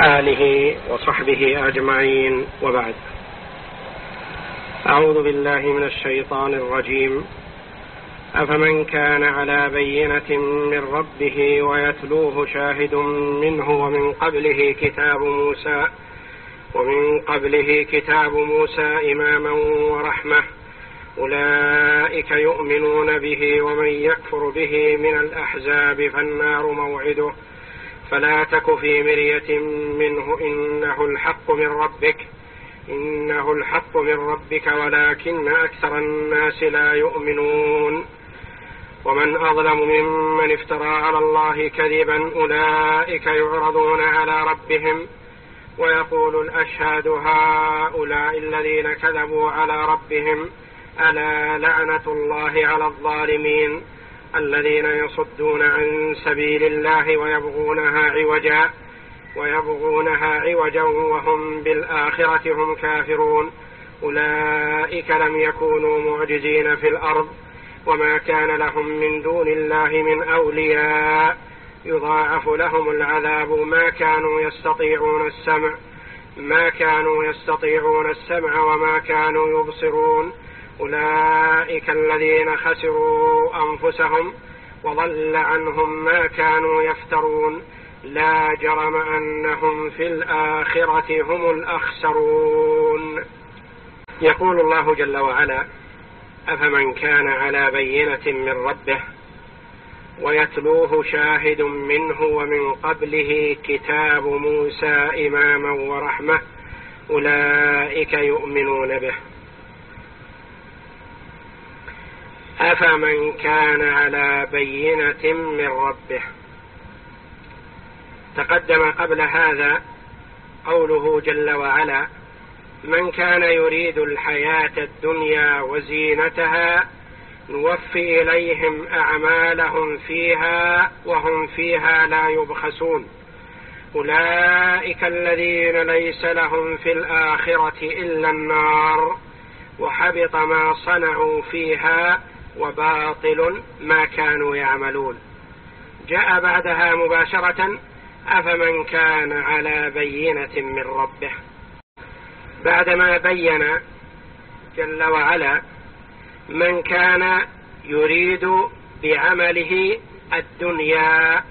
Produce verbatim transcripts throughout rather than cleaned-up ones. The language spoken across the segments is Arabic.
آله وصحبه أجمعين، وبعد. أعوذ بالله من الشيطان الرجيم. أفمن كان على بينة من ربه ويتلوه شاهد منه ومن قبله كتاب موسى ومن قبله كتاب موسى إماما ورحمة أولئك يؤمنون به، ومن يكفر به من الأحزاب فالنار موعده، فلا تك في مرية منه إنه الحق من ربك إنه الحق من ربك ولكن أكثر الناس لا يؤمنون. ومن أظلم ممن افترى على الله كذبا أولئك يعرضون على ربهم ويقول الأشهاد هؤلاء الذين كذبوا على ربهم ألا لعنة الله على الظالمين الذين يصدون عن سبيل الله ويبغونها عوجا ويبغونها عوجا وهم بالآخرة هم كافرون. أولئك لم يكونوا معجزين في الأرض وما كان لهم من دون الله من أولياء يضاعف لهم العذاب ما كانوا يستطيعون السمع ما كانوا يستطيعون السمع وما كانوا يبصرون. أولئك الذين خسروا أنفسهم وضل عنهم ما كانوا يفترون، لا جرم أنهم في الآخرة هم الأخسرون. يقول الله جل وعلا: أفمن كان على بينة من ربه ويتلوه شاهد منه ومن قبله كتاب موسى إماما ورحمة أولئك يؤمنون به. أفمن كان على بينة من ربه. تقدم قبل هذا قوله جل وعلا: من كان يريد الحياة الدنيا وزينتها نوفي إليهم أعمالهم فيها وهم فيها لا يبخسون. أولئك الذين ليس لهم في الآخرة إلا النار وحبط ما صنعوا فيها وباطل ما كانوا يعملون. جاء بعدها مباشرة: أفمن كان على بينة من ربه، بعدما بين جل وعلا من كان يريد بعمله الدنيا،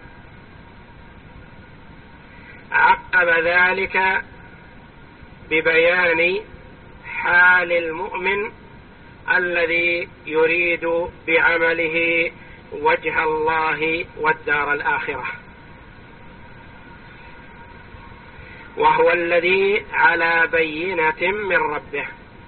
عقب ذلك ببيان حال المؤمن الذي يريد بعمله وجه الله والدار الآخرة، وهو الذي على بينة من ربه.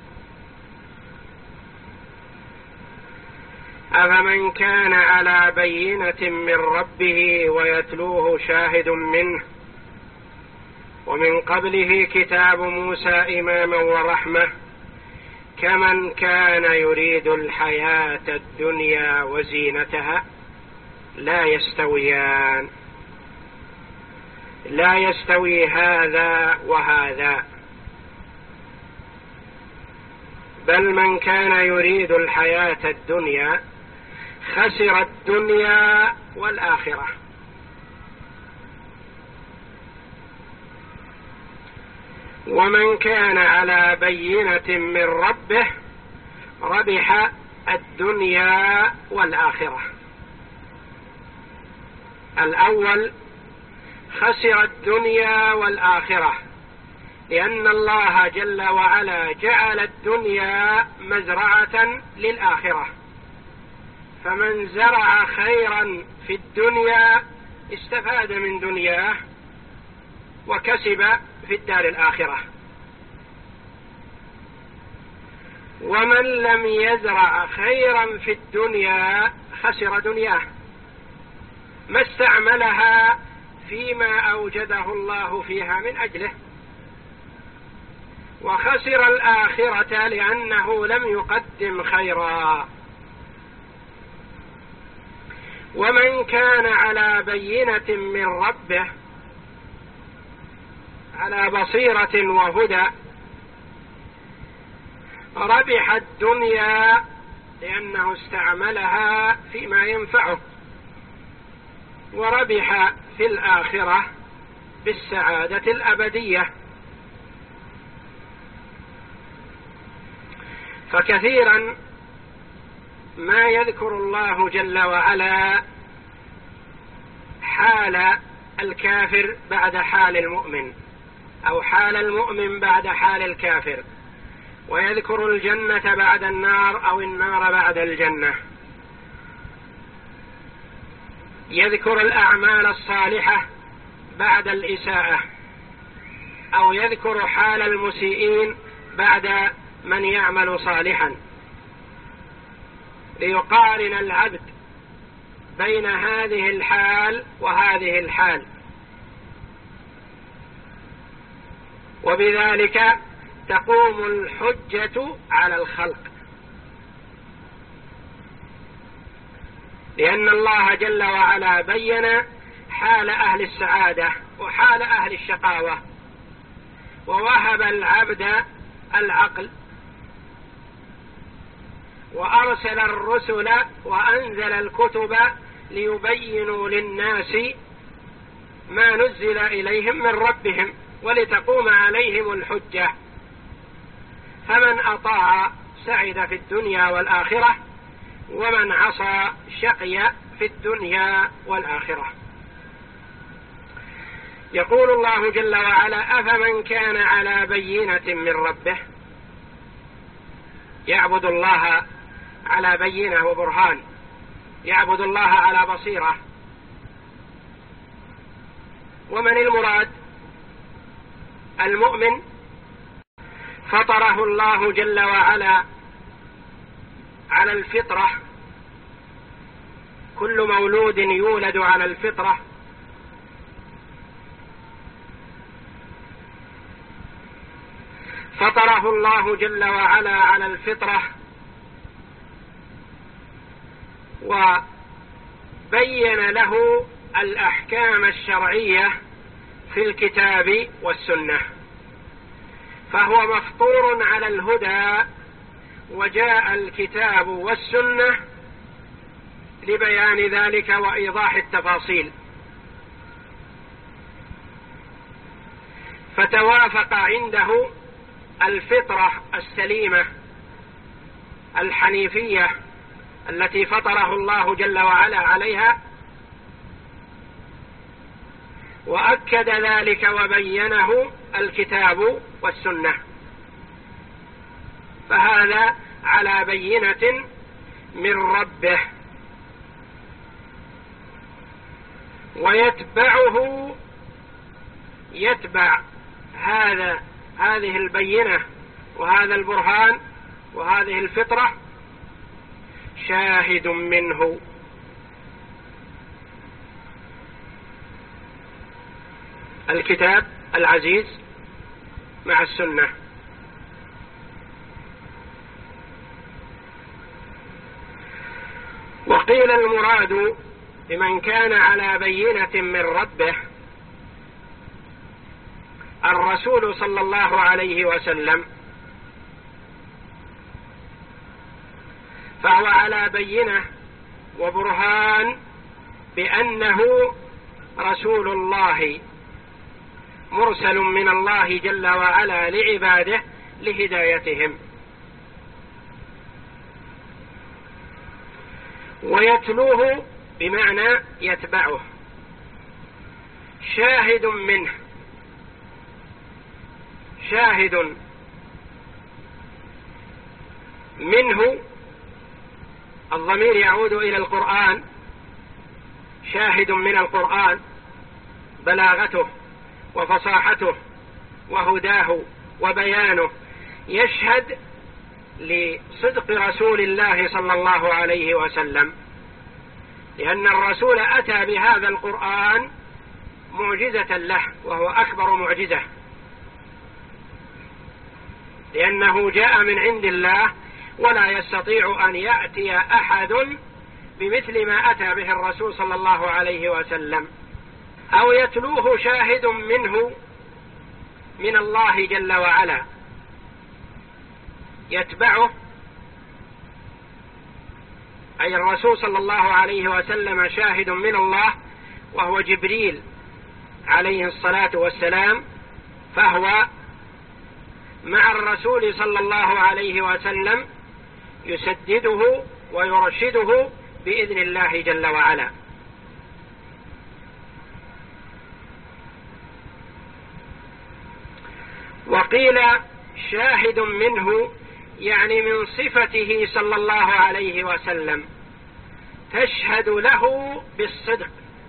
أفمن كان على بينة من ربه ويتلوه شاهد منه ومن قبله كتاب موسى إماما ورحمة كمن كان يريد الحياة الدنيا وزينتها لا يستويان، لا يستوي هذا وهذا، بل من كان يريد الحياة الدنيا خسر الدنيا والآخرة. ومن كان على بينة من ربه ربح الدنيا والآخرة. الأول خسر الدنيا والآخرة لأن الله جل وعلا جعل الدنيا مزرعة للآخرة، فمن زرع خيرا في الدنيا استفاد من دنياه وكسب في الدار الآخرة، ومن لم يزرع خيرا في الدنيا خسر دنياه، ما استعملها فيما أوجده الله فيها من أجله، وخسر الآخرة لأنه لم يقدم خيرا. ومن كان على بينة من ربه على بصيرة وهدى ربح الدنيا لأنه استعملها فيما ينفعه، وربح في الآخرة بالسعادة الأبدية. فكثيرا ما يذكر الله جل وعلا حال الكافر بعد حال المؤمن، أو حال المؤمن بعد حال الكافر، ويذكر الجنة بعد النار أو النار بعد الجنة، يذكر الأعمال الصالحة بعد الإساءة، أو يذكر حال المسيئين بعد من يعمل صالحا، ليقارن العبد بين هذه الحال وهذه الحال، وبذلك تقوم الحجة على الخلق، لأن الله جل وعلا بين حال أهل السعادة وحال أهل الشقاوة، ووهب العبد العقل، وأرسل الرسل وأنزل الكتب ليبينوا للناس ما نزل إليهم من ربهم ولتقوم عليهم الحجة. فمن أطاع سعد في الدنيا والآخرة، ومن عصى شقي في الدنيا والآخرة. يقول الله جل وعلا: أفمن كان على بينة من ربه، يعبد الله على بينة وبرهان، يعبد الله على بصيرة. ومن المراد؟ المؤمن فطره الله جل وعلا على الفطرة، كل مولود يولد على الفطرة، فطره الله جل وعلا على الفطرة، وبين له الأحكام الشرعية في الكتاب والسنة، فهو مفطور على الهدى، وجاء الكتاب والسنة لبيان ذلك وإيضاح التفاصيل، فتوافق عنده الفطرة السليمة الحنيفية التي فطره الله جل وعلا عليها، وأكد ذلك وبينه الكتاب والسنة، فهذا على بينة من ربه، ويتبعه يتبع هذا هذه البينة وهذا البرهان وهذه الفطرة شاهد منه، الكتاب العزيز مع السنة. وقيل المراد بمن كان على بينة من ربه الرسول صلى الله عليه وسلم، فهو على بينة وبرهان بأنه رسول الله مرسل من الله جل وعلا لعباده لهدايتهم، ويتلوه بمعنى يتبعه، شاهد منه، شاهد منه، الضمير يعود إلى القرآن، شاهد من القرآن، بلاغته وفصاحته وهداه وبيانه، يشهد لصدق رسول الله صلى الله عليه وسلم، لأن الرسول أتى بهذا القرآن معجزة له، وهو أكبر معجزة، لأنه جاء من عند الله، ولا يستطيع أن يأتي أحد بمثل ما أتى به الرسول صلى الله عليه وسلم. أو يتلوه شاهد منه من الله جل وعلا، يتبعه أي الرسول صلى الله عليه وسلم شاهد من الله، وهو جبريل عليه الصلاة والسلام فهو مع الرسول صلى الله عليه وسلم يسدده ويرشده بإذن الله جل وعلا. وقيل شاهد منه يعني من صفته صلى الله عليه وسلم، تشهد له بالصدق،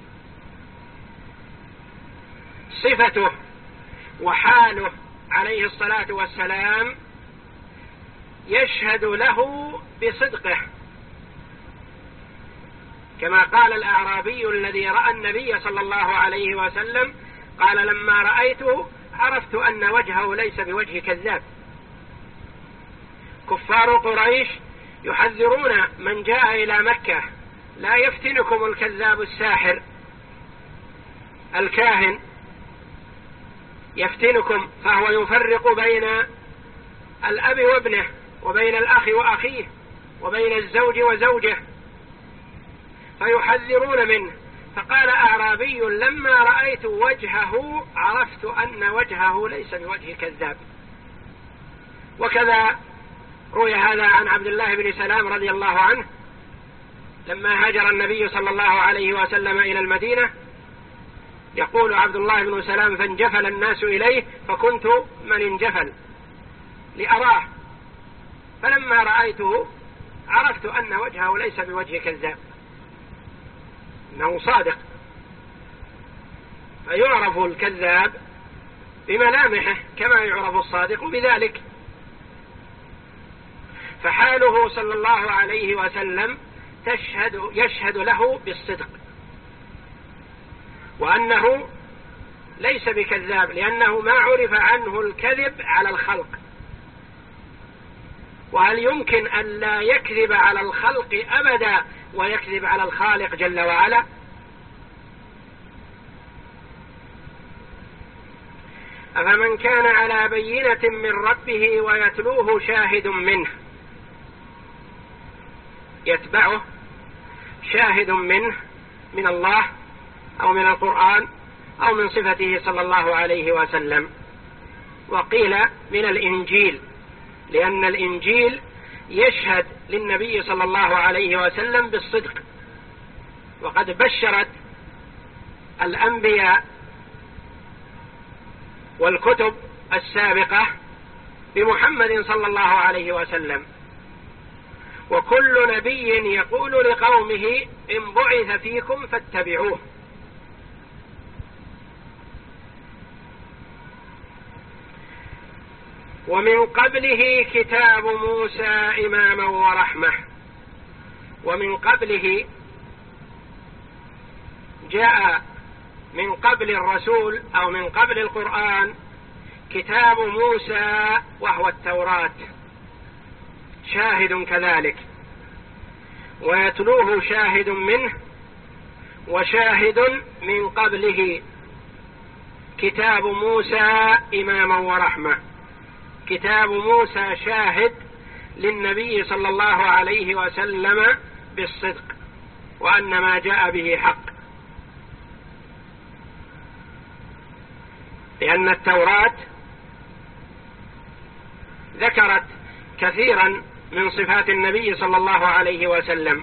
صفته وحاله عليه الصلاة والسلام يشهد له بصدقه، كما قال الأعرابي الذي رأى النبي صلى الله عليه وسلم قال لما رأيته عرفت أن وجهه ليس بوجه كذاب. كفار قريش يحذرون من جاء إلى مكة لا يفتنكم الكذاب الساحر الكاهن، يفتنكم فهو يفرق بين الأب وابنه وبين الأخ وأخيه وبين الزوج وزوجه، فيحذرون منه. فقال أعرابي لما رأيت وجهه عرفت أن وجهه ليس بوجه كذاب. وكذا روي هذا عن عبد الله بن سلام رضي الله عنه لما هاجر النبي صلى الله عليه وسلم إلى المدينة، يقول عبد الله بن سلام فانجفل الناس إليه فكنت من انجفل لأراه، فلما رأيته عرفت أن وجهه ليس بوجه كذاب، إنه صادق. فيعرف الكذاب بملامحه كما يعرف الصادق بذلك. فحاله صلى الله عليه وسلم تشهد يشهد له بالصدق، وأنه ليس بكذاب، لأنه ما عرف عنه الكذب على الخلق. وهل يمكن أن لا يكذب على الخلق أبدا ويكذب على الخالق جل وعلا؟ أفمن كان على بينة من ربه ويتلوه شاهد منه، يتبعه شاهد منه من الله أو من القرآن أو من صفته صلى الله عليه وسلم. وقيل من الإنجيل، لأن الإنجيل يشهد للنبي صلى الله عليه وسلم بالصدق، وقد بشرت الأنبياء والكتب السابقة بمحمد صلى الله عليه وسلم. وكل نبي يقول لقومه إن بعث فيكم فاتبعوه. ومن قبله كتاب موسى إماما ورحمة. ومن قبله جاء من قبل الرسول أو من قبل القرآن كتاب موسى وهو التوراة شاهد كذلك، ويتلوه شاهد منه وشاهد من قبله كتاب موسى إماما ورحمة. كتاب موسى شاهد للنبي صلى الله عليه وسلم بالصدق وأن ما جاء به حق، لأن التوراة ذكرت كثيرا من صفات النبي صلى الله عليه وسلم،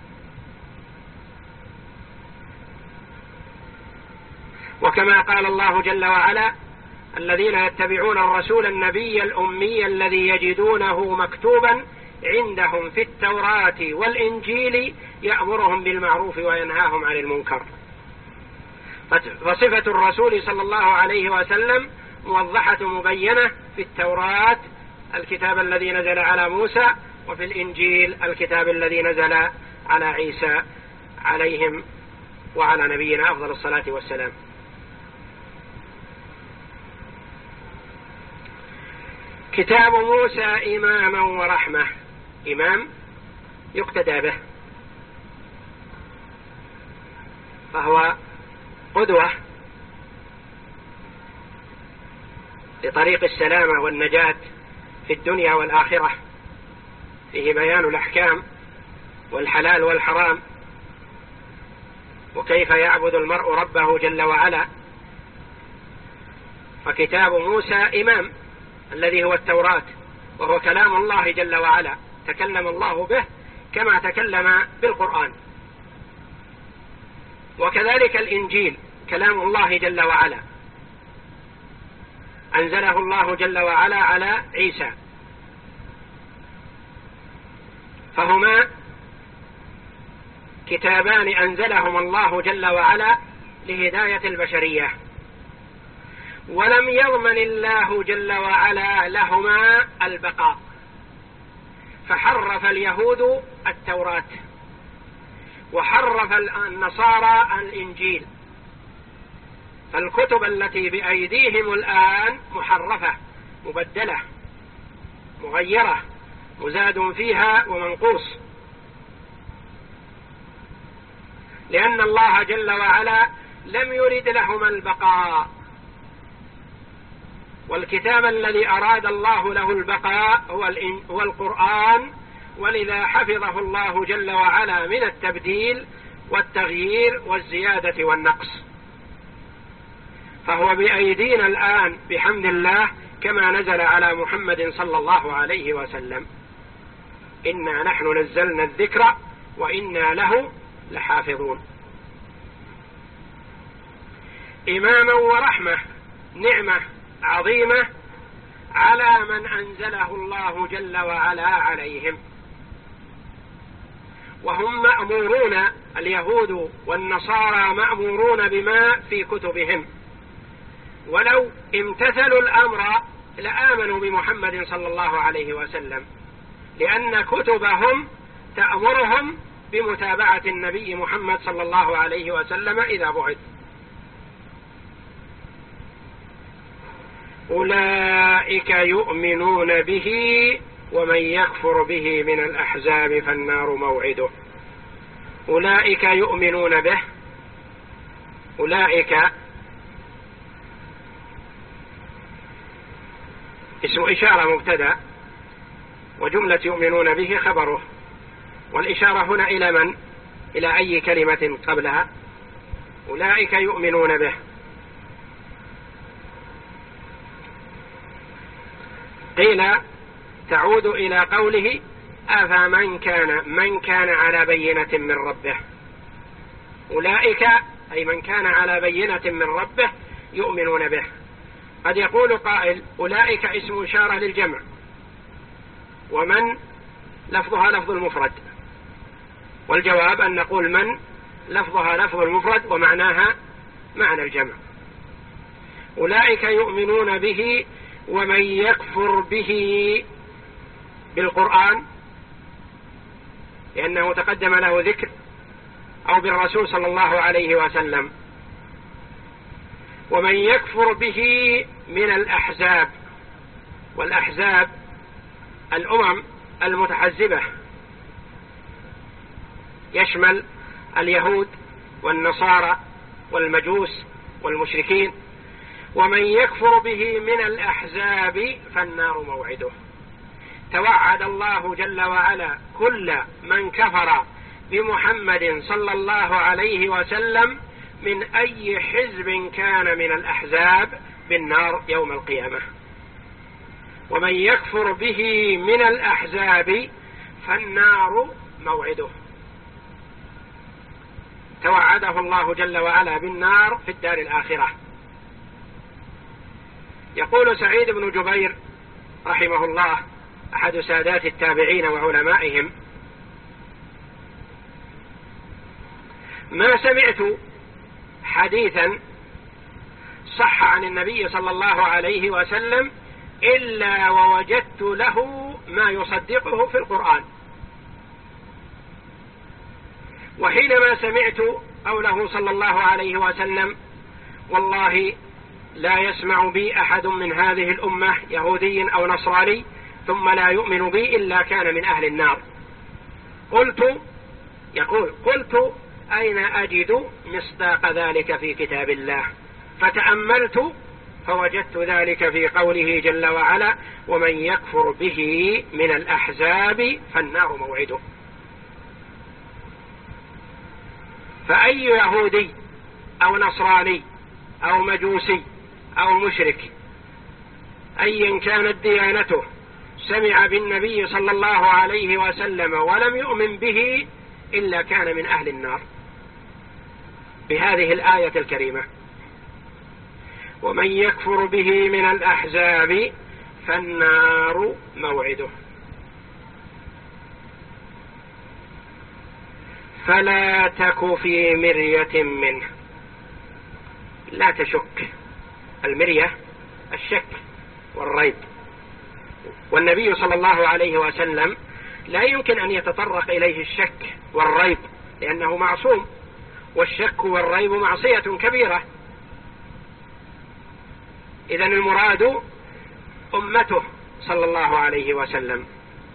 وكما قال الله جل وعلا الذين يتبعون الرسول النبي الأمي الذي يجدونه مكتوبا عندهم في التوراة والإنجيل يأمرهم بالمعروف وينهاهم عن المنكر. فصفة الرسول صلى الله عليه وسلم موضحة مبينة في التوراة الكتاب الذي نزل على موسى، وفي الإنجيل الكتاب الذي نزل على عيسى عليهم وعلى نبينا أفضل الصلاة والسلام. كتاب موسى إماما ورحمة، إمام يقتدى به، فهو قدوة لطريق السلامة والنجاة في الدنيا والآخرة، فيه بيان الأحكام والحلال والحرام، وكيف يعبد المرء ربه جل وعلا وكتاب موسى إمام الذي هو التوراة، وهو كلام الله جل وعلا، تكلم الله به كما تكلم بالقرآن. وكذلك الإنجيل كلام الله جل وعلا، أنزله الله جل وعلا على عيسى، فهما كتابان أنزلهما الله جل وعلا لهداية البشرية، ولم يضمن الله جل وعلا لهما البقاء، فحرف اليهود التوراة وحرف النصارى الإنجيل، فالكتب التي بأيديهم الآن محرفة مبدلة مغيرة مزاد فيها ومنقوص، لأن الله جل وعلا لم يرد لهما البقاء، والكتاب الذي أراد الله له البقاء هو القرآن، ولذا حفظه الله جل وعلا من التبديل والتغيير والزيادة والنقص، فهو بأيدينا الآن بحمد الله كما نزل على محمد صلى الله عليه وسلم: إنا نحن نزلنا الذكر وإنا له لحافظون. إماما ورحمة، نعمة عظيمة على من أنزله الله جل وعلا عليهم، وهم مأمورون، اليهود والنصارى مأمورون بما في كتبهم، ولو امتثلوا الأمر لآمنوا بمحمد صلى الله عليه وسلم، لأن كتبهم تأمرهم بمتابعة النبي محمد صلى الله عليه وسلم إذا بعث. أولئك يؤمنون به ومن يكفر به من الأحزاب فالنار موعده. أولئك يؤمنون به، أولئك اسم إشارة مبتدأ، وجملة يؤمنون به خبره، والإشارة هنا إلى من؟ إلى أي كلمة قبلها؟ أولئك يؤمنون به. قيل تعود إلى قوله: أفمن كان من كان على بينة من ربه. أولئك أي من كان على بينة من ربه يؤمنون به. قد يقول قائل: أولئك اسم إشارة للجمع، ومن لفظها لفظ المفرد، والجواب أن نقول من لفظها لفظ المفرد ومعناها معنى الجمع. أولئك يؤمنون به ومن يكفر به بالقرآن، لأنه تقدم له ذكر، أو بالرسول صلى الله عليه وسلم. ومن يكفر به من الأحزاب، والأحزاب الأمم المتحزبة، يشمل اليهود والنصارى والمجوس والمشركين. ومن يكفر به من الأحزاب فالنار موعده. توعد الله جل وعلا كل من كفر بمحمد صلى الله عليه وسلم من أي حزب كان من الأحزاب بالنار يوم القيامة. ومن يكفر به من الأحزاب فالنار موعده. توعده الله جل وعلا بالنار في الدار الآخرة. يقول سعيد بن جبير رحمه الله، أحد سادات التابعين وعلمائهم: ما سمعت حديثا صح عن النبي صلى الله عليه وسلم إلا ووجدت له ما يصدقه في القرآن. وحينما سمعت قوله صلى الله عليه وسلم: والله لا يسمع بي أحد من هذه الأمة يهودي أو نصراني ثم لا يؤمن بي إلا كان من أهل النار، قلت يقول قلت أين أجد مصداق ذلك في كتاب الله؟ فتأملت فوجدت ذلك في قوله جل وعلا: ومن يكفر به من الأحزاب فالنار موعده. فأي يهودي أو نصراني أو مجوسي أو مشرك أيا كانت ديانته سمع بالنبي صلى الله عليه وسلم ولم يؤمن به إلا كان من أهل النار بهذه الآية الكريمة. ومن يكفر به من الأحزاب فالنار موعده. فلا تك في مرية منه، لا تشك. المرية الشك والريب، والنبي صلى الله عليه وسلم لا يمكن أن يتطرق إليه الشك والريب لأنه معصوم، والشك والريب معصية كبيرة. إذن المراد أمته صلى الله عليه وسلم،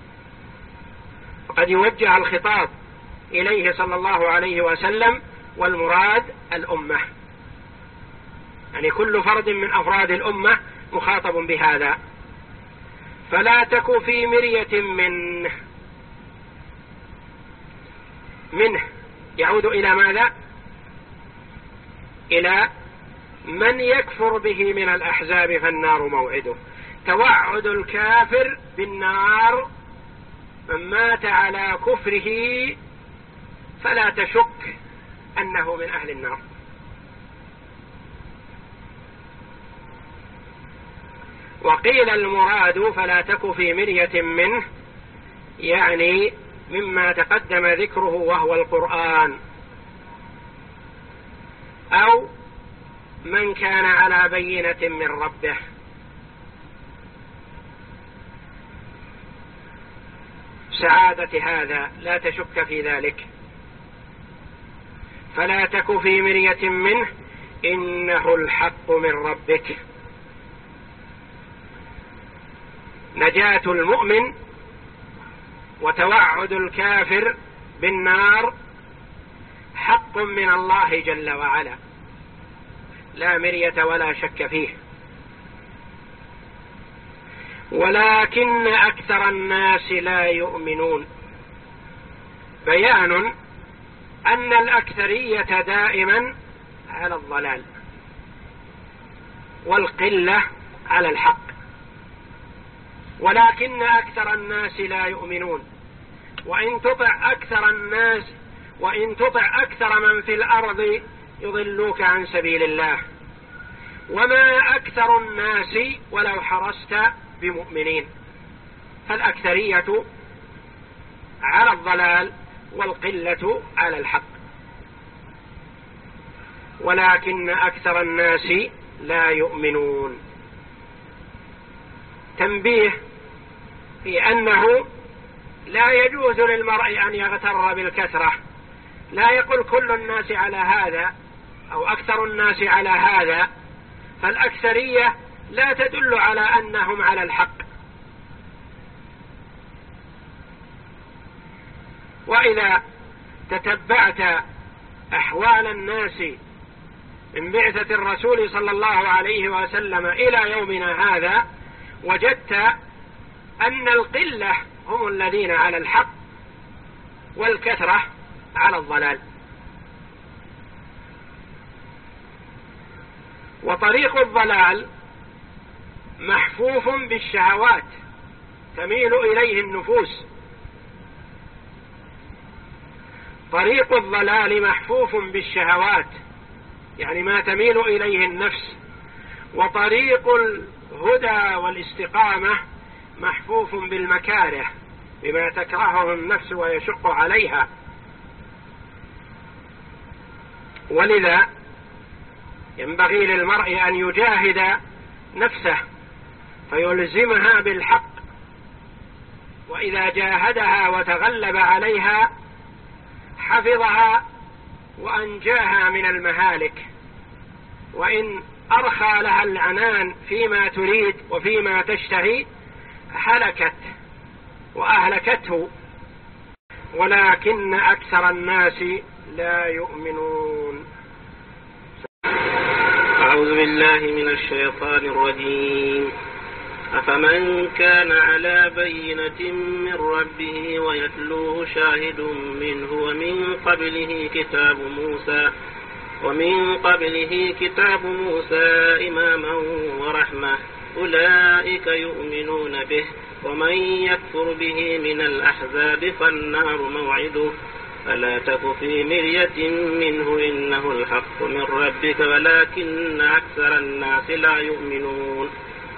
وقد يوجه الخطاب إليه صلى الله عليه وسلم، والمراد الأمة، يعني كل فرد من أفراد الأمة مخاطب بهذا. فلا تك في مرية منه. منه يعود إلى ماذا؟ إلى من يكفر به من الأحزاب فالنار موعده. توعد الكافر بالنار، من مات على كفره فلا تشك أنه من أهل النار. وقيل المراد فلا تك في مرية منه، يعني مما تقدم ذكره وهو القرآن، أو من كان على بينة من ربه. سعادة هذا لا تشك في ذلك. فلا تك في مرية منه إنه الحق من ربك. نجاة المؤمن وتوعد الكافر بالنار حق من الله جل وعلا، لا مرية ولا شك فيه. ولكن أكثر الناس لا يؤمنون. بيان أن الأكثرية دائما على الضلال والقلة على الحق، ولكن أكثر الناس لا يؤمنون. وإن تطع أكثر الناس وإن تطع أكثر من في الأرض يضلوك عن سبيل الله، وما أكثر الناس ولو حرصت بمؤمنين. فالأكثرية على الضلال والقلة على الحق، ولكن أكثر الناس لا يؤمنون. تنبيه في أنه لا يجوز للمرء أن يغتر بالكثرة. لا يقول كل الناس على هذا أو أكثر الناس على هذا، فالأكثرية لا تدل على أنهم على الحق. وإذا تتبعت أحوال الناس من بعثة الرسول صلى الله عليه وسلم إلى يومنا هذا، وجدت أن القلة هم الذين على الحق والكثرة على الضلال. وطريق الضلال محفوف بالشهوات تميل إليه النفوس. طريق الضلال محفوف بالشهوات، يعني ما تميل إليه النفس. وطريق الهدى والاستقامة محفوف بالمكاره، بما تكرهه النفس ويشق عليها. ولذا ينبغي للمرء أن يجاهد نفسه فيلزمها بالحق، وإذا جاهدها وتغلب عليها حفظها وأنجاها من المهالك. وإن أرخى لها العنان فيما تريد وفيما تشتهي هلكت وأهلكته. ولكن أكثر الناس لا يؤمنون. أعوذ بالله من الشيطان الرجيم. أفمن كان على بينة من ربه ويتلوه شاهد منه ومن قبله كتاب موسى ومن قبله كتاب موسى إماما ورحمة أولئك يؤمنون به ومن يكفر به من الأحزاب فالنار موعده فلا تك في مرية منه إنه الحق من ربك ولكن أكثر الناس لا يؤمنون.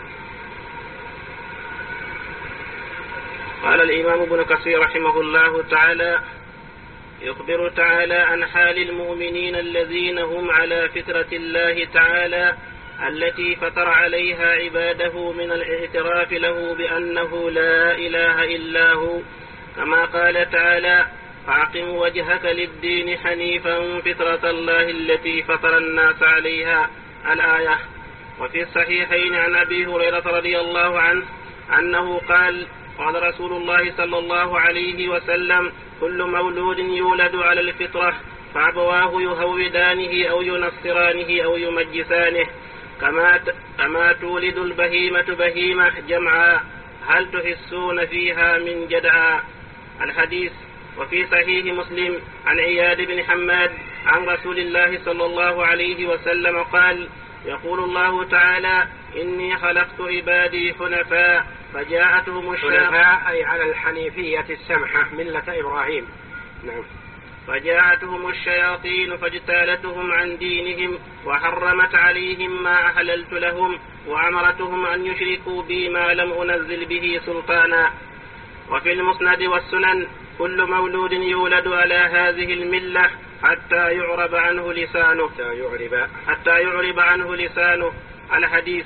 قال الإمام ابن كثير رحمه الله تعالى: يخبر تعالى عن حال المؤمنين الذين هم على فطرة الله تعالى التي فطر عليها عباده من الاعتراف له بأنه لا إله إلا هو، كما قال تعالى: فأقم وجهك للدين حنيفا فطرة الله التي فطر الناس عليها الآية. وفي الصحيحين عن أبي هريرة رضي الله عنه أنه قال: قال رسول الله صلى الله عليه وسلم: كل مولود يولد على الفطرة فأبواه يهودانه أو ينصرانه أو يمجسانه كما كما تولد البهيمة بهيمة جمعا هل تحسون فيها من جدعا. الحديث. وفي صحيح مسلم عن عياد بن حماد عن رسول الله صلى الله عليه وسلم قال: يقول الله تعالى: إني خلقت عبادي حنفاء فجاءتهم الشياطين أي على الحنيفية السمحة ملة إبراهيم. نعم. فجاءتهم الشياطين فاجتالتهم عن دينهم وحرمت عليهم ما أحللت لهم وأمرتهم أن يشركوا بي ما لم أنزل به سلطانا. وفي المسند والسنن: كل مولود يولد على هذه الملة حتى يعرب عنه لسانه حتى يعرب, حتى يعرب عنه لسانه. الحديث.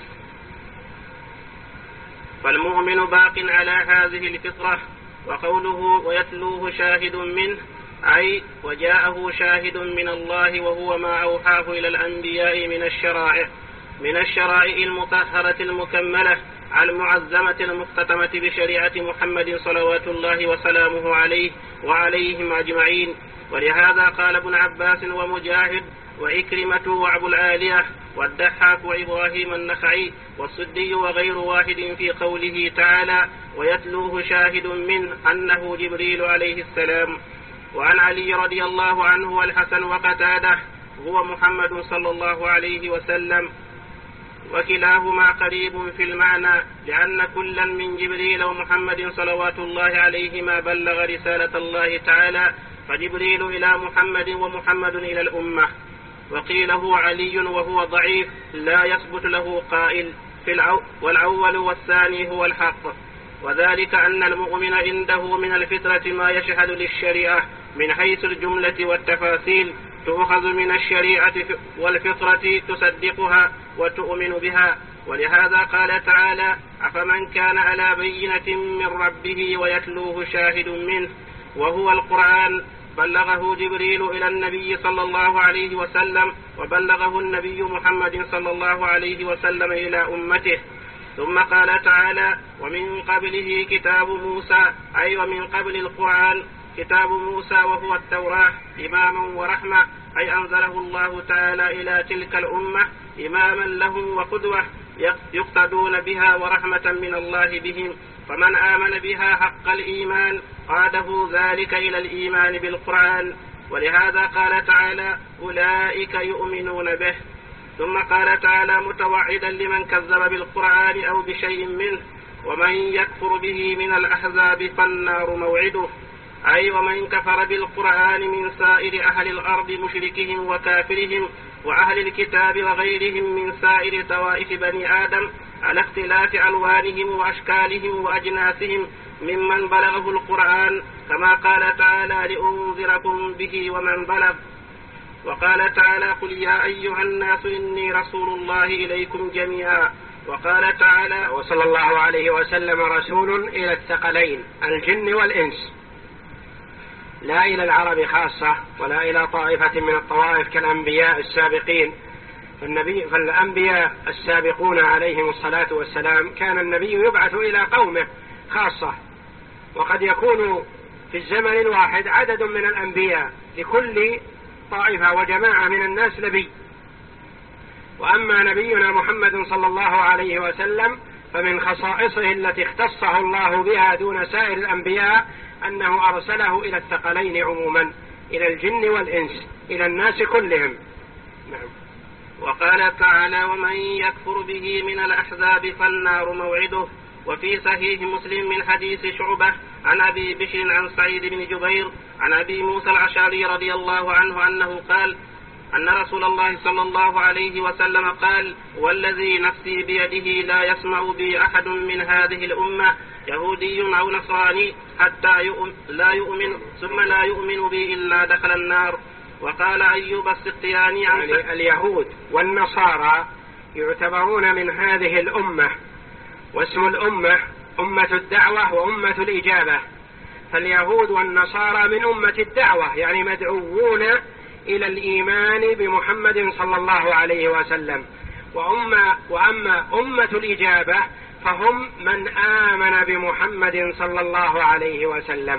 فالمؤمن باق على هذه الفطرة. وقوله ويتلوه شاهد منه أي وجاءه شاهد من الله وهو ما أوحاه إلى الأنبياء من الشرائع من الشرائع المطهرة المكملة المعزمة المختتمة بشريعة محمد صلوات الله وسلامه عليه وعليهم أجمعين. ولهذا قال ابن عباس ومجاهد وإكرمة وأبو العالية والضحاك وإبراهيم النخعي والسدي وغير واحد في قوله تعالى: ويتلوه شاهد منه أنه جبريل عليه السلام. وعن علي رضي الله عنه والحسن وقتاده هو محمد صلى الله عليه وسلم، وكلاهما قريب في المعنى، لأن كلا من جبريل ومحمد صلوات الله عليهما بلغ رسالة الله تعالى، فجبريل إلى محمد ومحمد إلى الأمة. وقيل هو علي وهو ضعيف لا يثبت له قائل، في الأو والأول والثاني هو الحق. وذلك أن المؤمن عنده من الفطرة ما يشهد للشريعة من حيث الجملة والتفاصيل، تؤخذ من الشريعة والفطرة تصدقها وتؤمن بها. ولهذا قال تعالى: أفمن كان على بينة من ربه ويتلوه شاهد منه وهو القرآن بلغه جبريل إلى النبي صلى الله عليه وسلم، وبلغه النبي محمد صلى الله عليه وسلم إلى أمته. ثم قال تعالى: ومن قبله كتاب موسى، أي ومن قبل القرآن كتاب موسى وهو التوراة إماما ورحمة، أي أنزله الله تعالى إلى تلك الأمة إماما لهم وقدوة يقتدون بها ورحمة من الله بهم. فمن آمن بها حق الإيمان قاده ذلك إلى الإيمان بالقرآن. ولهذا قال تعالى: أولئك يؤمنون به. ثم قال تعالى متوعدا لمن كذب بالقرآن أو بشيء منه: ومن يكفر به من الأحزاب فالنار موعده، أي ومن كفر بالقرآن من سائر أهل الأرض مشركهم وكافرهم وأهل الكتاب وغيرهم من سائر طوائف بني آدم على اختلاف ألوانهم وأشكالهم وأجناسهم ممن بلغه القرآن، كما قال تعالى: لأنذركم به ومن بلغ. وقال تعالى: قل يا أيها الناس إني رسول الله إليكم جميعا. وقال تعالى: وصلى الله عليه وسلم رسول إلى الثقلين الجن والإنس، لا إلى العرب خاصة ولا إلى طائفة من الطوائف كالأنبياء السابقين. فالنبي فالأنبياء السابقون عليهم الصلاة والسلام كان النبي يبعث إلى قومه خاصة، وقد يكون في الزمن الواحد عدد من الأنبياء لكل طائفة وجماعة من الناس نبي. وأما نبينا محمد صلى الله عليه وسلم فمن خصائصه التي اختصه الله بها دون سائر الأنبياء أنه أرسله إلى الثقلين عموما، إلى الجن والإنس، إلى الناس كلهم. نعم. وقال تعالى ومن يكفر به من الأحزاب فالنار موعده. وفي صحيح مسلم من حديث شعبة عن أبي بشر عن سعيد بن جبير عن أبي موسى الأشعري رضي الله عنه أنه قال أن رسول الله صلى الله عليه وسلم قال والذي نفسي بيده لا يسمع بي أحد من هذه الأمة يهودي أو نصراني حتى يؤمن لا يؤمن ثم لا يؤمن بي إلا دخل النار. وقال أيوب السختياني عن يعني اليهود والنصارى يعتبرون من هذه الأمة، واسم الأمة أمة الدعوة وأمة الإجابة، فاليهود والنصارى من أمة الدعوة يعني مدعوون إلى الإيمان بمحمد صلى الله عليه وسلم، وأما, وأما أمة الإجابة فهم من آمن بمحمد صلى الله عليه وسلم.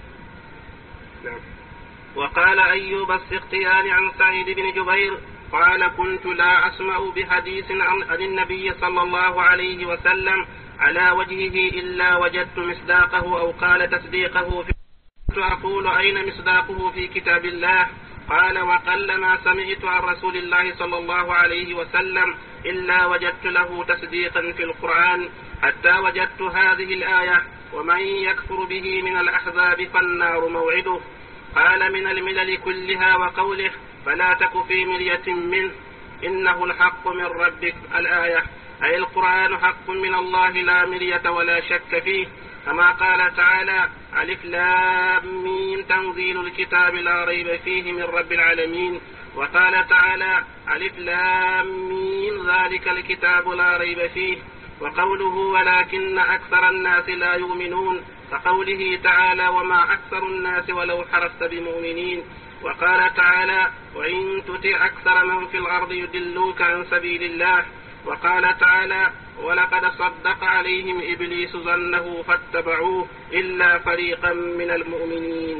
نعم. وقال أيوب السختياني عن سعيد بن جبير قال كنت لا أسمع بحديث عن النبي صلى الله عليه وسلم على وجهه إلا وجدت مصداقه أو قال تصديقه في أقول أين مصداقه في كتاب الله؟ قال وقل ما سمعت عن رسول الله صلى الله عليه وسلم إلا وجدت له تصديقا في القرآن حتى وجدت هذه الآية ومن يكفر به من الأحزاب فالنار موعده. قال من الملل كلها وقوله فلا تك في مرية منه إنه الحق من ربك الآية، أي القرآن حق من الله لا مرية ولا شك فيه، كما قال تعالى ألف لام ميم تنزيل الكتاب لا ريب فيه من رب العالمين. وقال تعالى ألف لام ميم ذلك الكتاب لا ريب فيه. وقوله ولكن أكثر الناس لا يؤمنون كقوله تعالى وما أكثر الناس ولو حرصت بمؤمنين. وقال تعالى وإن تطع أكثر من في الأرض يضلوك عن سبيل الله. وقال تعالى ولقد صدق عليهم إبليس ظنه فاتبعوه إلا فريقا من المؤمنين.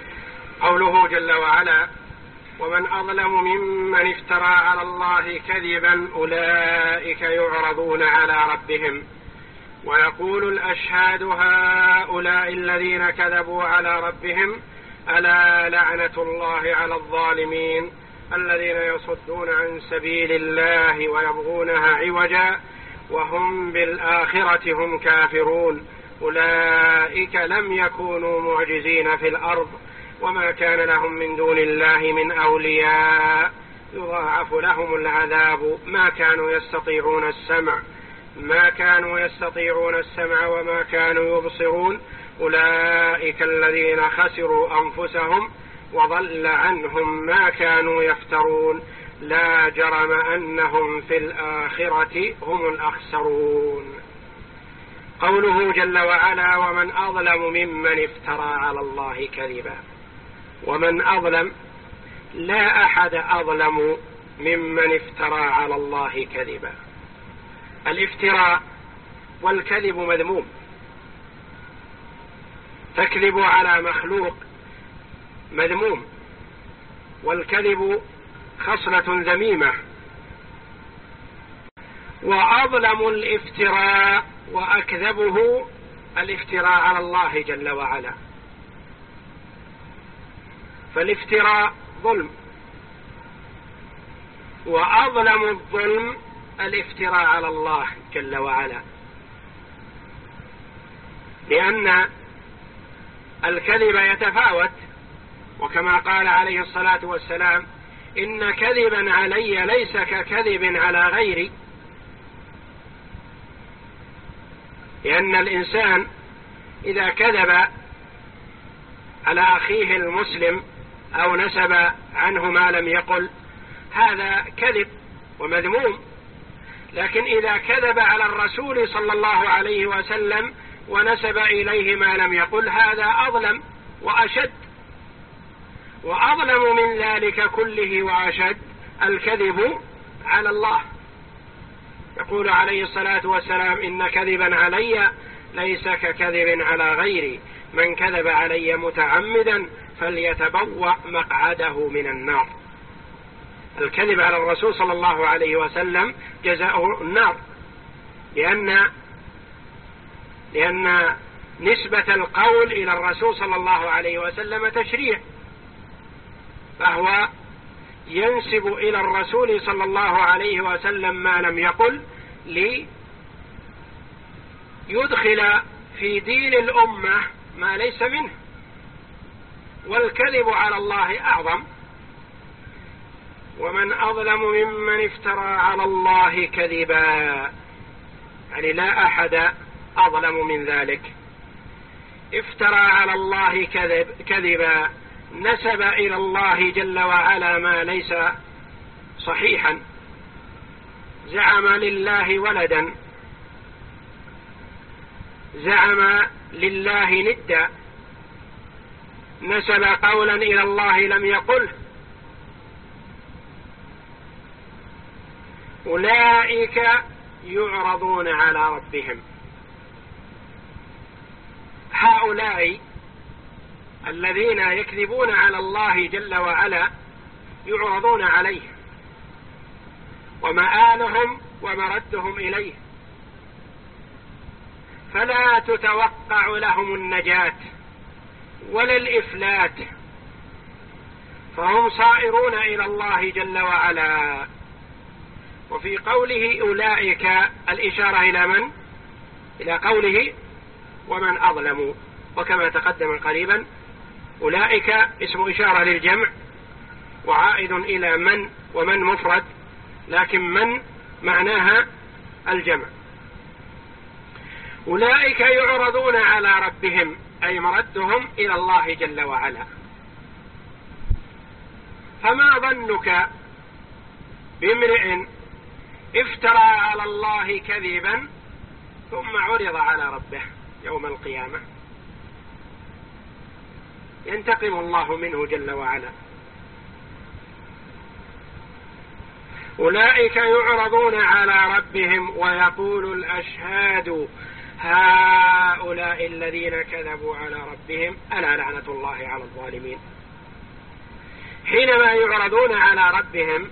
قوله جل وعلا ومن أظلم ممن افترى على الله كذبا أولئك يعرضون على ربهم ويقول الأشهاد هؤلاء الذين كذبوا على ربهم ألا لعنة الله على الظالمين الذين يصدون عن سبيل الله ويبغونها عوجا وهم بالآخرة هم كافرون أولئك لم يكونوا معجزين في الأرض وما كان لهم من دون الله من أولياء يضاعف لهم العذاب ما كانوا يستطيعون السمع ما كانوا يستطيعون السمع وما كانوا يبصرون أولئك الذين خسروا أنفسهم وضل عنهم ما كانوا يفترون لا جرم أنهم في الآخرة هم الأخسرون. قوله جل وعلا ومن أظلم ممن افترى على الله كذبا، ومن أظلم لا أحد أظلم ممن افترى على الله كذبا. الافتراء والكذب مذموم، تكذب على مخلوق مذموم، والكذب خصلة ذميمة. وأظلم الافتراء وأكذبه الافتراء على الله جل وعلا، فالافتراء ظلم، وأظلم الظلم الافتراء على الله جل وعلا، لأن الكذب يتفاوت، وكما قال عليه الصلاة والسلام إن كذبا علي ليس ككذب على غيري، لأن الإنسان إذا كذب على أخيه المسلم أو نسب عنه ما لم يقل هذا كذب ومذموم، لكن إذا كذب على الرسول صلى الله عليه وسلم ونسب إليه ما لم يقل هذا أظلم وأشد. وأظلم من ذلك كله وأشد الكذب على الله. يقول عليه الصلاة والسلام إن كذبا علي ليس ككذب على غيري، من كذب علي متعمدا فليتبوأ مقعده من النار. الكذب على الرسول صلى الله عليه وسلم جزاؤه النار، لأن لأن نسبة القول إلى الرسول صلى الله عليه وسلم تشريع، فهو ينسب إلى الرسول صلى الله عليه وسلم ما لم يقل ليدخل في دين الأمة ما ليس منه، والكذب على الله أعظم. ومن أظلم ممن افترى على الله كذبا، يعني لا أحد أظلم من ذلك. افترى على الله كذب كذبا، نسب إلى الله جل وعلا ما ليس صحيحا، زعم لله ولدا، زعم لله ندا، نسب قولا إلى الله لم يقله. أولئك يعرضون على ربهم. هؤلاء الذين يكذبون على الله جل وعلا يعرضون عليه، ومآلهم ومردهم إليه، فلا تتوقع لهم النجاة ولا الإفلات، فهم صائرون إلى الله جل وعلا. وفي قوله أولئك الإشارة إلى من؟ إلى قوله ومن أظلم، وكما تقدم قريبا أولئك اسم إشارة للجمع وعائد إلى من، ومن مفرد، لكن من معناها الجمع. أولئك يعرضون على ربهم، أي مردهم إلى الله جل وعلا. فما ظنك بامرئ افترى على الله كذبا ثم عرض على ربه يوم القيامة؟ ينتقم الله منه جل وعلا. أولئك يعرضون على ربهم ويقول الأشهاد هؤلاء الذين كذبوا على ربهم ألا لعنة الله على الظالمين. حينما يعرضون على ربهم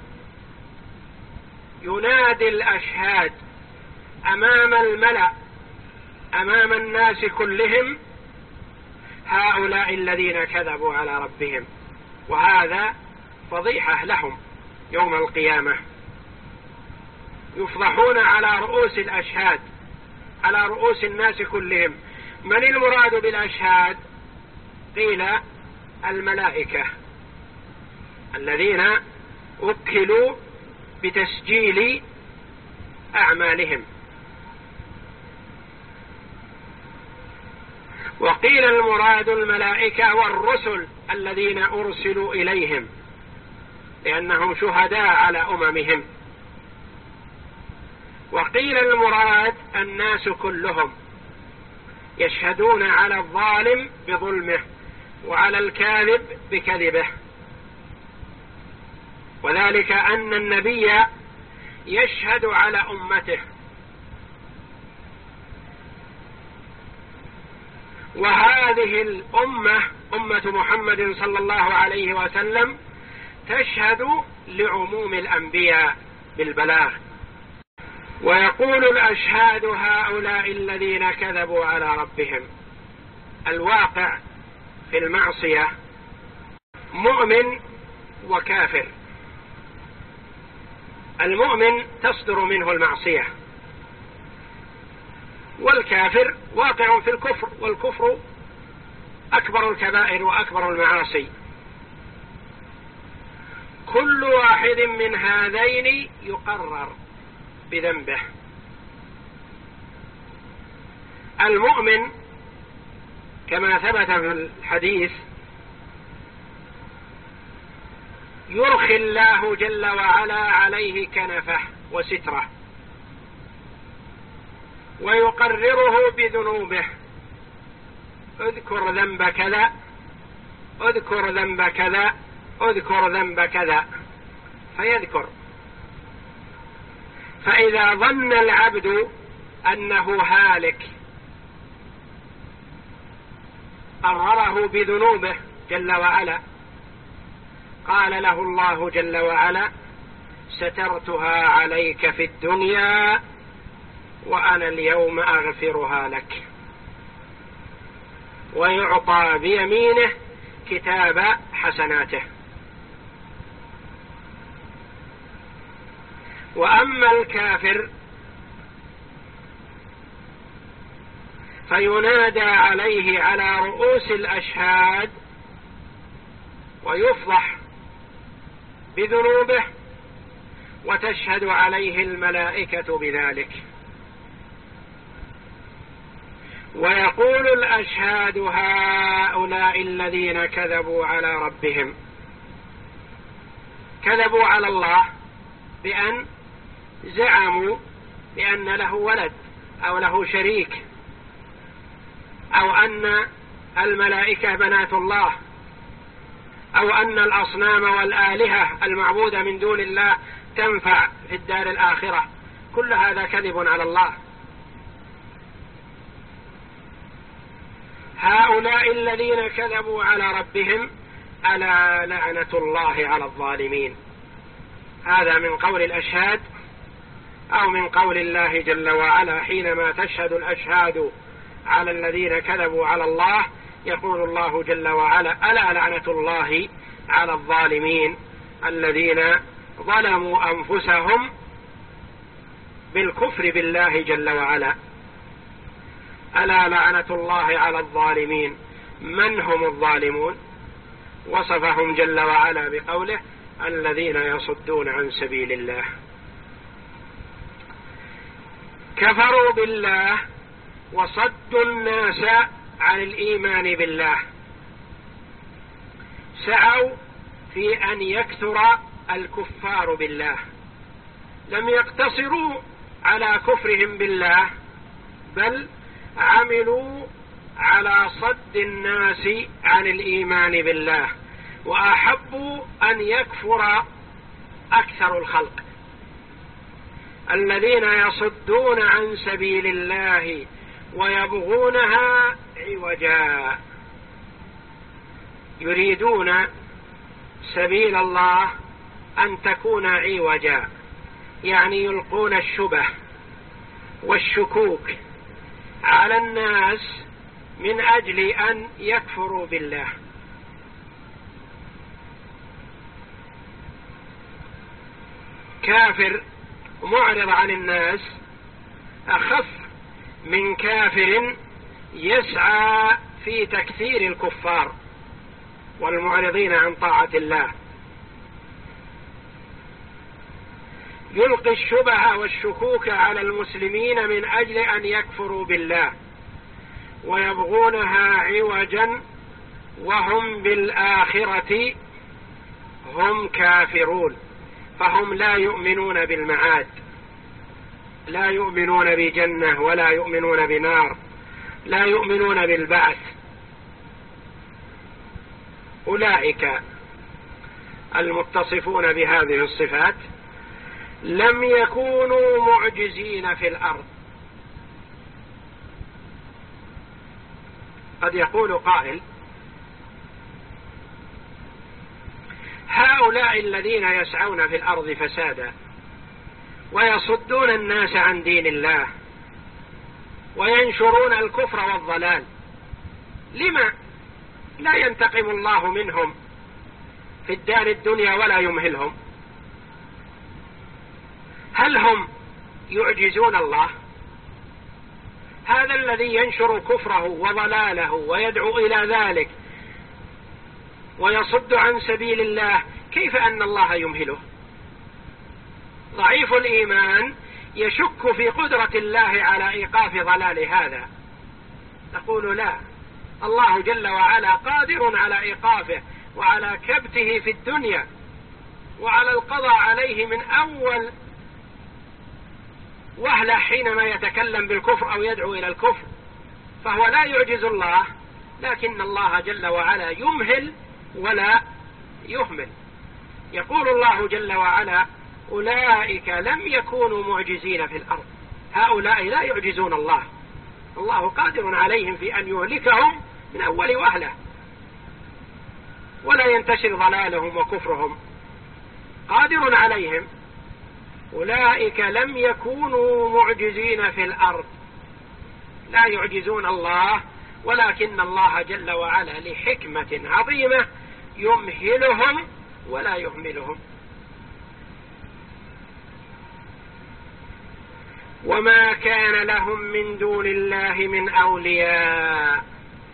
ينادي الأشهاد أمام الملأ، أمام الناس كلهم، هؤلاء الذين كذبوا على ربهم، وهذا فضيحة لهم يوم القيامة. يفضحون على رؤوس الأشهاد، على رؤوس الناس كلهم. من المراد بالأشهاد؟ قيل الملائكة الذين وكلوا بتسجيل أعمالهم، وقيل المراد الملائكة والرسل الذين أرسلوا إليهم لأنهم شهداء على أممهم، وقيل المراد الناس كلهم يشهدون على الظالم بظلمه وعلى الكاذب بكذبه. وذلك أن النبي يشهد على أمته، وهذه الأمة أمة محمد صلى الله عليه وسلم تشهد لعموم الأنبياء بالبلاغ. ويقول الأشهاد هؤلاء الذين كذبوا على ربهم. الواقع في المعصية مؤمن وكافر. المؤمن تصدر منه المعصية، والكافر واقع في الكفر، والكفر أكبر الكبائر وأكبر المعاصي. كل واحد من هذين يقرر بذنبه. المؤمن كما ثبت في الحديث يرخي الله جل وعلا عليه كنفه وستره ويقرره بذنوبه. اذكر ذنب كذا، اذكر ذنب كذا، اذكر ذنب كذا، فيذكر. فإذا ظن العبد أنه هالك قرره بذنوبه جل وعلا، قال له الله جل وعلا سترتها عليك في الدنيا وأنا اليوم أغفرها لك، ويعطى بيمينه كتاب حسناته. وأما الكافر فينادى عليه على رؤوس الأشهاد ويفضح بذنوبه وتشهد عليه الملائكة بذلك، ويقول الأشهاد هؤلاء الذين كذبوا على ربهم، كذبوا على الله بأن زعموا بأن له ولد أو له شريك، أو أن الملائكة بنات الله، أو أن الأصنام والآلهة المعبودة من دون الله تنفع في الدار الآخرة. كل هذا كذب على الله. هؤلاء الذين كذبوا على ربهم ألا لعنة الله على الظالمين. هذا من قول الأشهاد أو من قول الله جل وعلا حينما تشهد الأشهاد على الذين كذبوا على الله، يقول الله جل وعلا ألا لعنة الله على الظالمين الذين ظلموا أنفسهم بالكفر بالله جل وعلا. ألا لعنة الله على الظالمين. من هم الظالمون؟ وصفهم جل وعلا بقوله الذين يصدون عن سبيل الله. كفروا بالله وصدوا الناس عن الإيمان بالله، سعوا في أن يكثر الكفار بالله، لم يقتصروا على كفرهم بالله، بل عملوا على صد الناس عن الإيمان بالله، وأحبوا أن يكفر أكثر الخلق. الذين يصدون عن سبيل الله ويبغونها عوجا، يريدون سبيل الله أن تكون عوجا، يعني يلقون الشبه والشكوك على الناس من أجل أن يكفروا بالله. كافر معرض عن الناس أخف من كافر يسعى في تكثير الكفار والمعرضين عن طاعة الله. يلقي الشبه والشكوك على المسلمين من أجل أن يكفروا بالله، ويبغونها عوجا وهم بالآخرة هم كافرون، فهم لا يؤمنون بالمعاد، لا يؤمنون بجنة ولا يؤمنون بنار، لا يؤمنون بالبعث. أولئك المتصفون بهذه الصفات لم يكونوا معجزين في الأرض. قد يقول قائل هؤلاء الذين يسعون في الأرض فسادا ويصدون الناس عن دين الله وينشرون الكفر والضلال، لما لا ينتقم الله منهم في الدار الدنيا ولا يمهلهم؟ هل هم يعجزون الله؟ هذا الذي ينشر كفره وضلاله ويدعو إلى ذلك ويصد عن سبيل الله، كيف أن الله يمهله؟ ضعيف الإيمان يشك في قدرة الله على إيقاف ضلال هذا. نقول لا، الله جل وعلا قادر على إيقافه وعلى كبته في الدنيا وعلى القضاء عليه من أول وهلة حينما يتكلم بالكفر أو يدعو إلى الكفر، فهو لا يعجز الله، لكن الله جل وعلا يمهل ولا يهمل. يقول الله جل وعلا أولئك لم يكونوا معجزين في الأرض. هؤلاء لا يعجزون الله، الله قادر عليهم في أن يهلكهم من أول وهلة ولا ينتشر ضلالهم وكفرهم، قادر عليهم. أولئك لم يكونوا معجزين في الأرض، لا يعجزون الله، ولكن الله جل وعلا لحكمة عظيمة يمهلهم ولا يهملهم. وما كان لهم من دون الله من أولياء.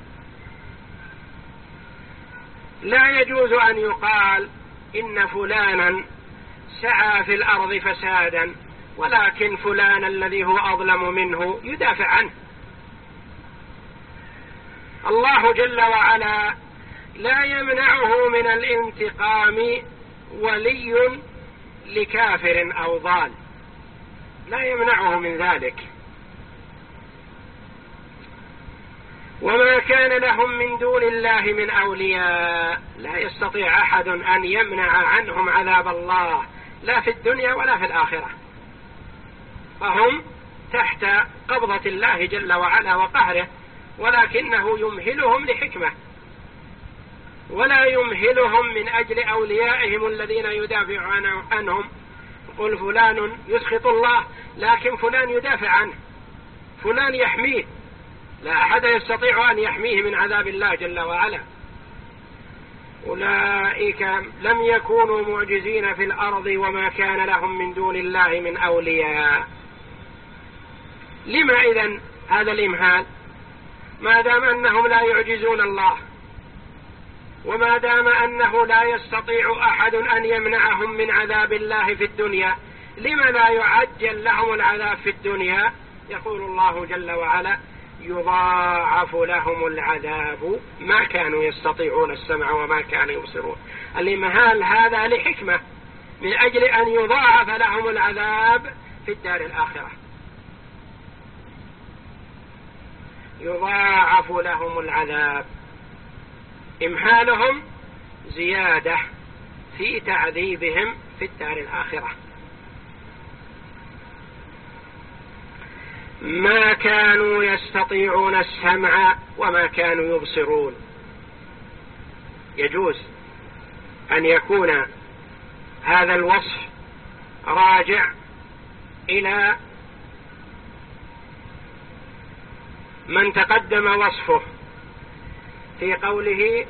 لا يجوز أن يقال إن فلانا سعى في الأرض فسادا ولكن فلان الذي هو أظلم منه يدافع عنه. الله جل وعلا لا يمنعه من الانتقام ولي لكافر أو ضال، لا يمنعه من ذلك. وما كان لهم من دون الله من أولياء، لا يستطيع أحد أن يمنع عنهم عذاب الله لا في الدنيا ولا في الآخرة، فهم تحت قبضة الله جل وعلا وقهره، ولكنه يمهلهم لحكمة، ولا يمهلهم من أجل أوليائهم الذين يدافع عنهم. قل فلان يسخط الله، لكن فلان يدافع عنه، فلان يحميه، لا أحد يستطيع أن يحميه من عذاب الله جل وعلا. أولئك لم يكونوا معجزين في الأرض وما كان لهم من دون الله من أولياء. لما إذن هذا الإمهال؟ ما دام أنهم لا يعجزون الله، وما دام أنه لا يستطيع أحد أن يمنعهم من عذاب الله في الدنيا، لما لا يعجل لهم العذاب في الدنيا؟ يقول الله جل وعلا: يضاعف لهم العذاب ما كانوا يستطيعون السمع وما كانوا يبصرون. الإمهال هذا لحكمة، من أجل أن يضاعف لهم العذاب في الدار الآخرة. يضاعف لهم العذاب، إمهالهم زيادة في تعذيبهم في الدار الآخرة. ما كانوا يستطيعون السمع وما كانوا يبصرون. يجوز أن يكون هذا الوصف راجع إلى من تقدم وصفه في قوله: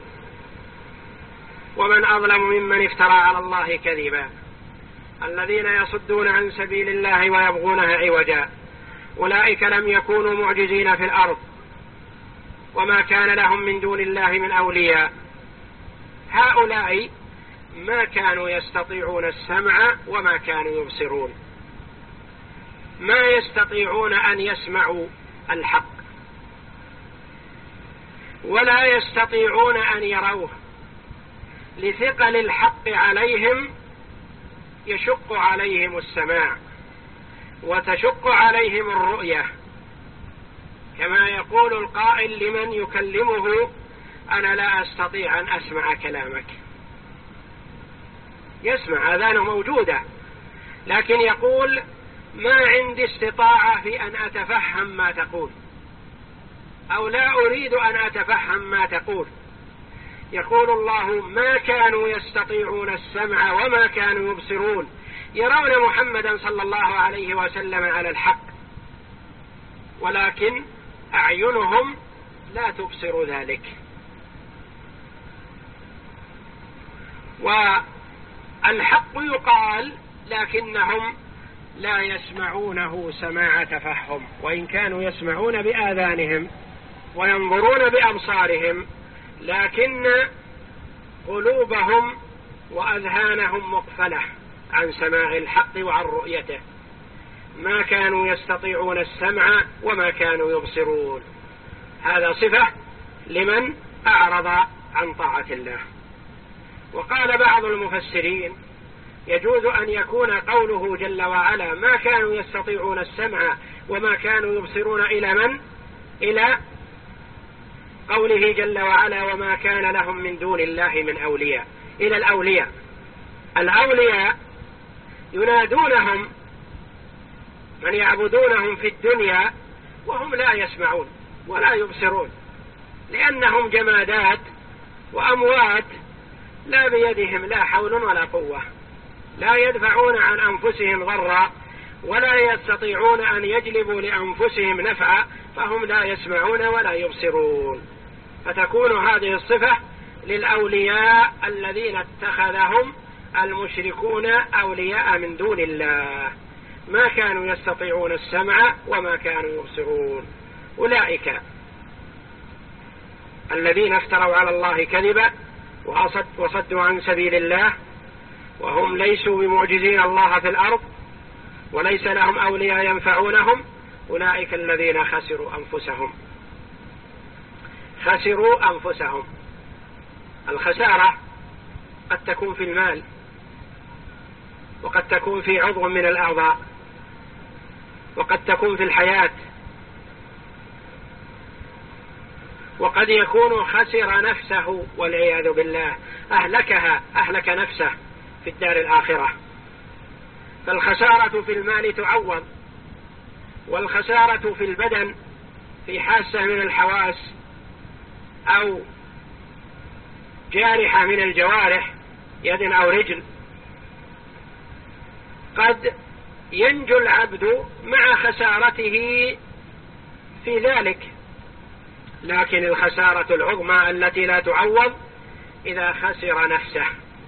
ومن أظلم ممن افترى على الله كذبا، الذين يصدون عن سبيل الله ويبغونها عوجا، أولئك لم يكونوا معجزين في الأرض وما كان لهم من دون الله من أولياء. هؤلاء ما كانوا يستطيعون السمع وما كانوا يبصرون، ما يستطيعون أن يسمعوا الحق ولا يستطيعون أن يروه، لثقل الحق عليهم يشق عليهم السماع وتشق عليهم الرؤية، كما يقول القائل لمن يكلمه: أنا لا أستطيع أن أسمع كلامك. يسمع، آذانه موجودة، لكن يقول: ما عندي استطاعة في أن أتفهم ما تقول، أو لا أريد أن أتفهم ما تقول. يقول الله: ما كانوا يستطيعون السمع وما كانوا يبصرون، يرون محمدا صلى الله عليه وسلم على الحق، ولكن أعينهم لا تبصر ذلك. والحق يقال، لكنهم لا يسمعونه سماع تفهم، وإن كانوا يسمعون بآذانهم وينظرون بأبصارهم، لكن قلوبهم وأذهانهم مقفلة عن سماع الحق وعن رؤيته. ما كانوا يستطيعون السمع وما كانوا يبصرون. هذا صفة لمن أعرض عن طاعة الله. وقال بعض المفسرين: يجوز أن يكون قوله جل وعلا ما كانوا يستطيعون السمع وما كانوا يبصرون إلى من؟ إلى قوله جل وعلا: وما كان لهم من دون الله من أولياء، إلى الأولياء. الأولياء ينادونهم من يعبدونهم في الدنيا وهم لا يسمعون ولا يبصرون، لأنهم جمادات وأموات لا بيدهم لا حول ولا قوة، لا يدفعون عن أنفسهم ضرا ولا يستطيعون أن يجلبوا لأنفسهم نفعا، فهم لا يسمعون ولا يبصرون. فتكون هذه الصفة للأولياء الذين اتخذهم المشركون أولياء من دون الله. ما كانوا يستطيعون السمع وما كانوا يبصرون. أولئك الذين افتروا على الله كذبا وصدوا عن سبيل الله وهم ليسوا بمعجزين الله في الأرض وليس لهم أولياء ينفعونهم، أولئك الذين خسروا أنفسهم. خسروا أنفسهم. الخسارة قد تكون في المال، وقد تكون في عضو من الأعضاء، وقد تكون في الحياة، وقد يكون خسر نفسه والعياذ بالله، أهلكها أهلك نفسه في الدار الآخرة. فالخسارة في المال تعوض، والخسارة في البدن في حاسة من الحواس أو جارحة من الجوارح، يد أو رجل، قد ينجو العبد مع خسارته في ذلك. لكن الخسارة العظمى التي لا تعوض إذا خسر نفسه،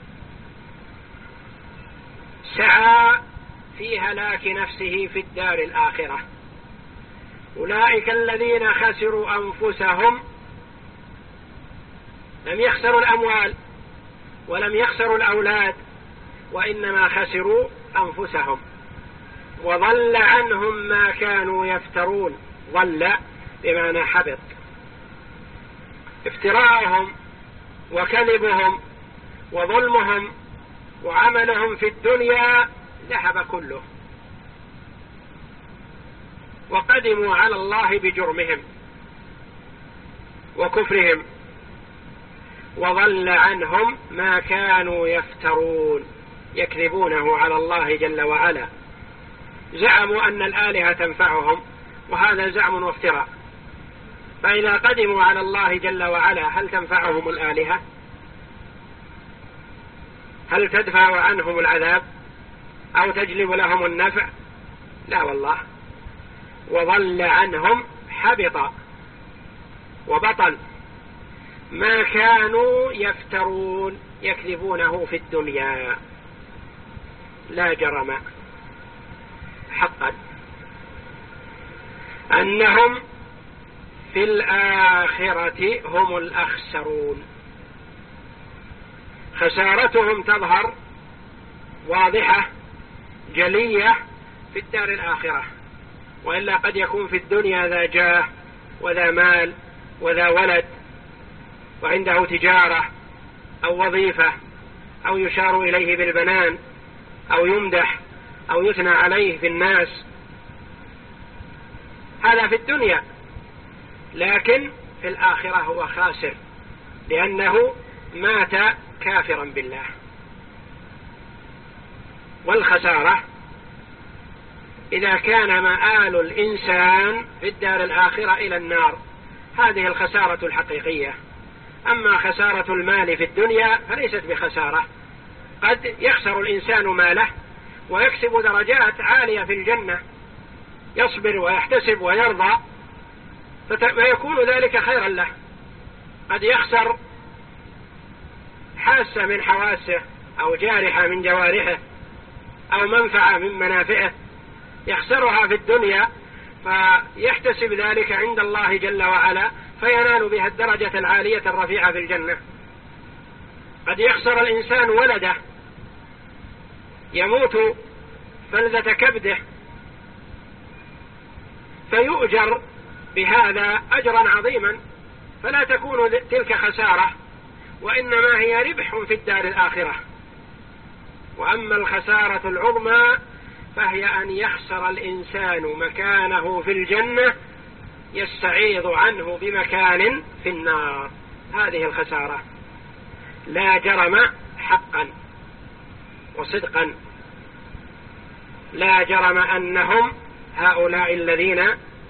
سعى في هلاك نفسه في الدار الآخرة. أولئك الذين خسروا أنفسهم، لم يخسروا الأموال ولم يخسروا الأولاد، وإنما خسروا أنفسهم. وضل عنهم ما كانوا يفترون. ضل بمعنى حبط. افتراءهم وكذبهم وظلمهم وعملهم في الدنيا ذهب كله، وقدموا على الله بجرمهم وكفرهم. وضل عنهم ما كانوا يفترون، يكذبونه على الله جل وعلا. زعموا أن الآلهة تنفعهم، وهذا زعم وافتراء. فإذا قدموا على الله جل وعلا هل تنفعهم الآلهة؟ هل تدفع عنهم العذاب أو تجلب لهم النفع؟ لا والله. وضل عنهم، حبط وبطل، ما كانوا يفترون، يكذبونه في الدنيا. لا جرم حقا أنهم في الآخرة هم الأخسرون. خسارتهم تظهر واضحة جلية في الدار الآخرة، وإلا قد يكون في الدنيا ذا جاه وذا مال وذا ولد، وعنده تجارة أو وظيفة، أو يشار إليه بالبنان، أو يمدح أو يثنى عليه في الناس. هذا في الدنيا، لكن في الآخرة هو خاسر، لأنه مات كافرا بالله. والخسارة إذا كان مآل الإنسان في الدار الآخرة إلى النار، هذه الخسارة الحقيقية. أما خسارة المال في الدنيا فليست بخسارة. قد يخسر الإنسان ماله ويكسب درجات عالية في الجنة، يصبر ويحتسب ويرضى، فيكون ذلك خيرا له. قد يخسر حاسة من حواسه أو جارحة من جوارحه أو منفعة من منافعه، يخسرها في الدنيا فيحتسب ذلك عند الله جل وعلا، فينال بها الدرجة العالية الرفيعة في الجنة. قد يخسر الإنسان ولده، يموت فلذة كبده، فيؤجر بهذا أجرا عظيما، فلا تكون تلك خسارة، وإنما هي ربح في الدار الآخرة. وأما الخسارة العظمى فهي أن يخسر الإنسان مكانه في الجنة يستعيض عنه بمكان في النار. هذه الخسارة. لا جرم حقا وصدقا، لا جرم أنهم هؤلاء الذين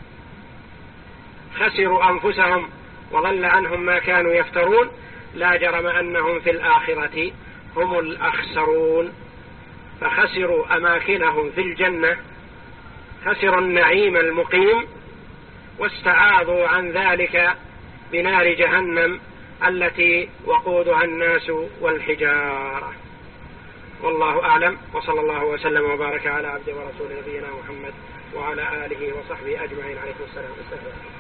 خسروا أنفسهم وضل عنهم ما كانوا يفترون، لا جرم أنهم في الآخرة هم الأخسرون. فخسروا أماكنهم في الجنة، خسروا النعيم المقيم، واستعاضوا عن ذلك بنار جهنم التي وقودها الناس والحجارة. والله أعلم، وصلى الله وسلم وبارك على عبده ورسوله نبينا محمد وعلى آله وصحبه أجمعين. عليكم السلام.